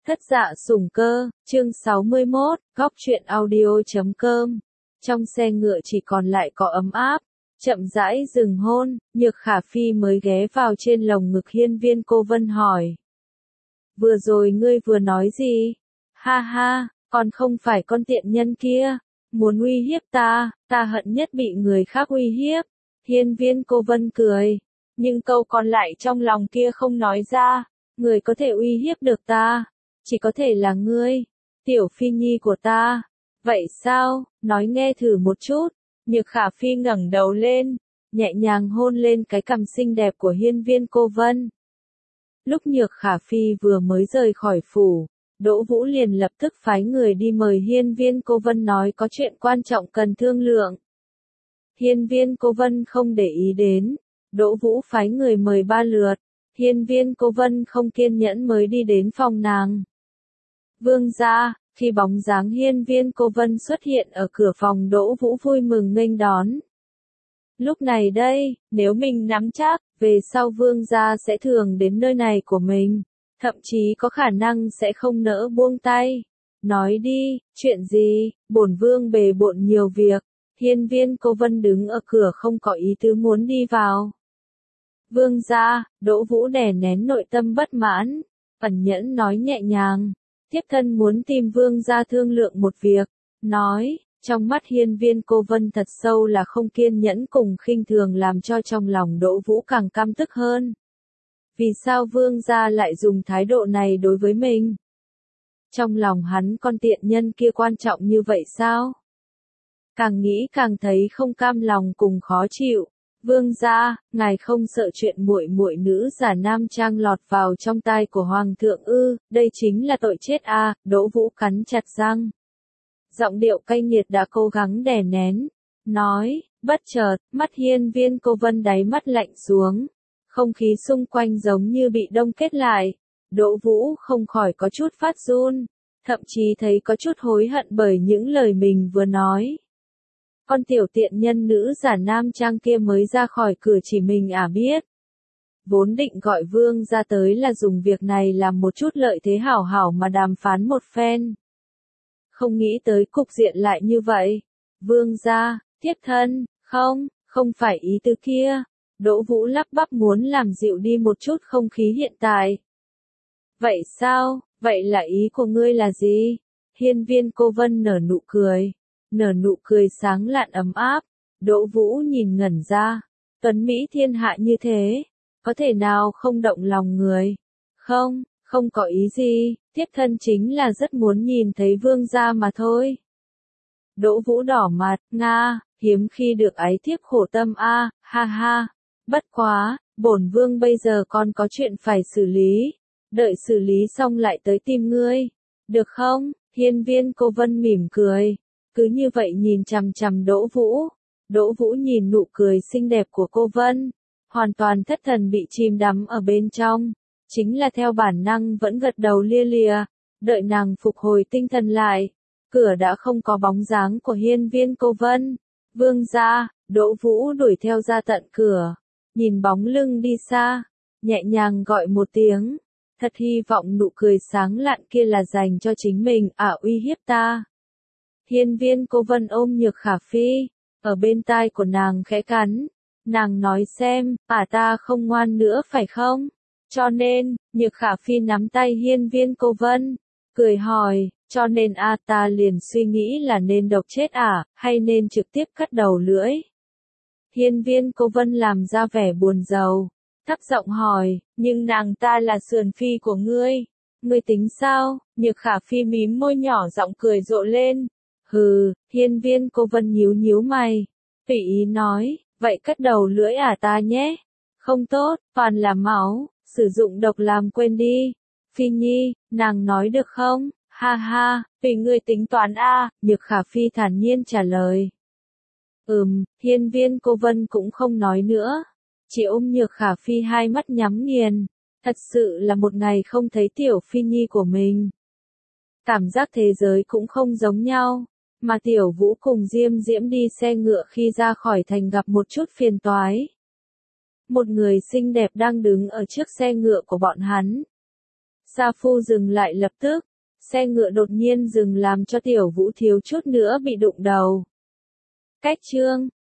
Thất Dạ Sủng Cơ, chương 61, góc truyện audio.com. Trong xe ngựa chỉ còn lại có ấm áp, chậm rãi dừng hôn, Nhược Khả Phi mới ghé vào trên lồng ngực Hiên Viên Cô Vân hỏi. Vừa rồi ngươi vừa nói gì? Ha ha, còn không phải con tiện nhân kia, muốn uy hiếp ta hận nhất bị người khác uy hiếp. Hiên Viên Cô Vân cười, nhưng câu còn lại trong lòng kia không nói ra, người có thể uy hiếp được ta, chỉ có thể là ngươi, tiểu phi nhi của ta. Vậy sao, nói nghe thử một chút. Nhược Khả Phi ngẩng đầu lên, nhẹ nhàng hôn lên cái cằm xinh đẹp của Hiên Viên Cô Vân. Lúc Nhược Khả Phi vừa mới rời khỏi phủ, Đỗ Vũ liền lập tức phái người đi mời Hiên Viên Cô Vân nói có chuyện quan trọng cần thương lượng. Hiên Viên Cô Vân không để ý đến, Đỗ Vũ phái người mời 3 lượt, Hiên Viên Cô Vân không kiên nhẫn mới đi đến phòng nàng. Vương gia, khi bóng dáng Hiên Viên Cô Vân xuất hiện ở cửa phòng, Đỗ Vũ vui mừng nghênh đón. Lúc này đây, nếu mình nắm chắc, về sau vương gia sẽ thường đến nơi này của mình, thậm chí có khả năng sẽ không nỡ buông tay. Nói đi, chuyện gì? Bổn vương bề bộn nhiều việc. Hiên Viên Cô Vân đứng ở cửa không có ý tứ muốn đi vào. Vương gia, Đỗ Vũ đè nén nội tâm bất mãn, ẩn nhẫn nói nhẹ nhàng. Thiếp thân muốn tìm vương gia thương lượng một việc. Nói, trong mắt Hiên Viên Cô Vân thật sâu là không kiên nhẫn cùng khinh thường, làm cho trong lòng Đỗ Vũ càng căm tức hơn. Vì sao vương gia lại dùng thái độ này đối với mình? Trong lòng hắn con tiện nhân kia quan trọng như vậy sao? Càng nghĩ càng thấy không cam lòng cùng khó chịu. Vương gia, ngài không sợ chuyện muội muội nữ giả nam trang lọt vào trong tai của hoàng thượng ư? Đây chính là tội chết à? Đỗ Vũ cắn chặt răng. Giọng điệu cay nghiệt đã cố gắng đè nén. Nói, bất chợt, mắt Hiên Viên Cô Vân đáy mắt lạnh xuống. Không khí xung quanh giống như bị đông kết lại. Đỗ Vũ không khỏi có chút phát run, thậm chí thấy có chút hối hận bởi những lời mình vừa nói. Con tiểu tiện nhân nữ giả nam trang kia mới ra khỏi cửa chỉ mình biết. Vốn định gọi vương ra tới là dùng việc này làm một chút lợi thế hảo hảo mà đàm phán một phen. Không nghĩ tới cục diện lại như vậy. Vương ra, thiếp thân, không phải ý tứ kia. Đỗ Vũ lắp bắp muốn làm dịu đi một chút không khí hiện tại. Vậy sao, vậy là ý của ngươi là gì? Hiên Viên Cô Vân nở nụ cười sáng lạn ấm áp. Đỗ Vũ nhìn ngẩn ra, tuấn Mỹ thiên hạ như thế, có thể nào không động lòng người? Không có ý gì, thiếp thân chính là rất muốn nhìn thấy vương gia mà thôi. Đỗ Vũ đỏ mặt, hiếm khi được ái thiếp khổ tâm ha ha. Bất quá, bổn vương bây giờ còn có chuyện phải xử lý, đợi xử lý xong lại tới tìm ngươi, được không? Hiên Viên Cô Vân mỉm cười. Cứ như vậy nhìn chằm chằm Đỗ Vũ. Đỗ Vũ nhìn nụ cười xinh đẹp của cô Vân, hoàn toàn thất thần bị chìm đắm ở bên trong, chính là theo bản năng vẫn gật đầu lia lịa. Đợi nàng phục hồi tinh thần lại, cửa đã không có bóng dáng của Hiên Viên Cô Vân. Vương gia, Đỗ Vũ đuổi theo ra tận cửa, nhìn bóng lưng đi xa, nhẹ nhàng gọi một tiếng, thật hy vọng nụ cười sáng lạn kia là dành cho chính mình, uy hiếp ta. Hiên Viên Cô Vân ôm Nhược Khả Phi, ở bên tai của nàng khẽ cắn. Nàng nói xem, ta không ngoan nữa phải không? Cho nên, Nhược Khả Phi nắm tay Hiên Viên Cô Vân, cười hỏi, cho nên ta liền suy nghĩ là nên độc chết hay nên trực tiếp cắt đầu lưỡi. Hiên Viên Cô Vân làm ra vẻ buồn rầu, thấp giọng hỏi, nhưng nàng ta là sườn phi của ngươi tính sao? Nhược Khả Phi mím môi nhỏ giọng cười rộ lên. Hừ, Hiên Viên Cô Vân nhíu mày, tùy ý nói, vậy cắt đầu lưỡi ta nhé. Không tốt, toàn là máu, sử dụng độc làm quên đi. Phi Nhi, nàng nói được không? Ha ha, tùy ngươi tính toán Nhược Khả Phi thản nhiên trả lời. Hiên Viên Cô Vân cũng không nói nữa, chỉ ôm Nhược Khả Phi hai mắt nhắm nghiền. Thật sự là một ngày không thấy tiểu Phi Nhi của mình. Cảm giác thế giới cũng không giống nhau. Mà Tiểu Vũ cùng Diêm Diễm đi xe ngựa khi ra khỏi thành gặp một chút phiền toái. Một người xinh đẹp đang đứng ở trước xe ngựa của bọn hắn. Sa Phu dừng lại lập tức. Xe ngựa đột nhiên dừng làm cho Tiểu Vũ thiếu chút nữa bị đụng đầu. Cách chương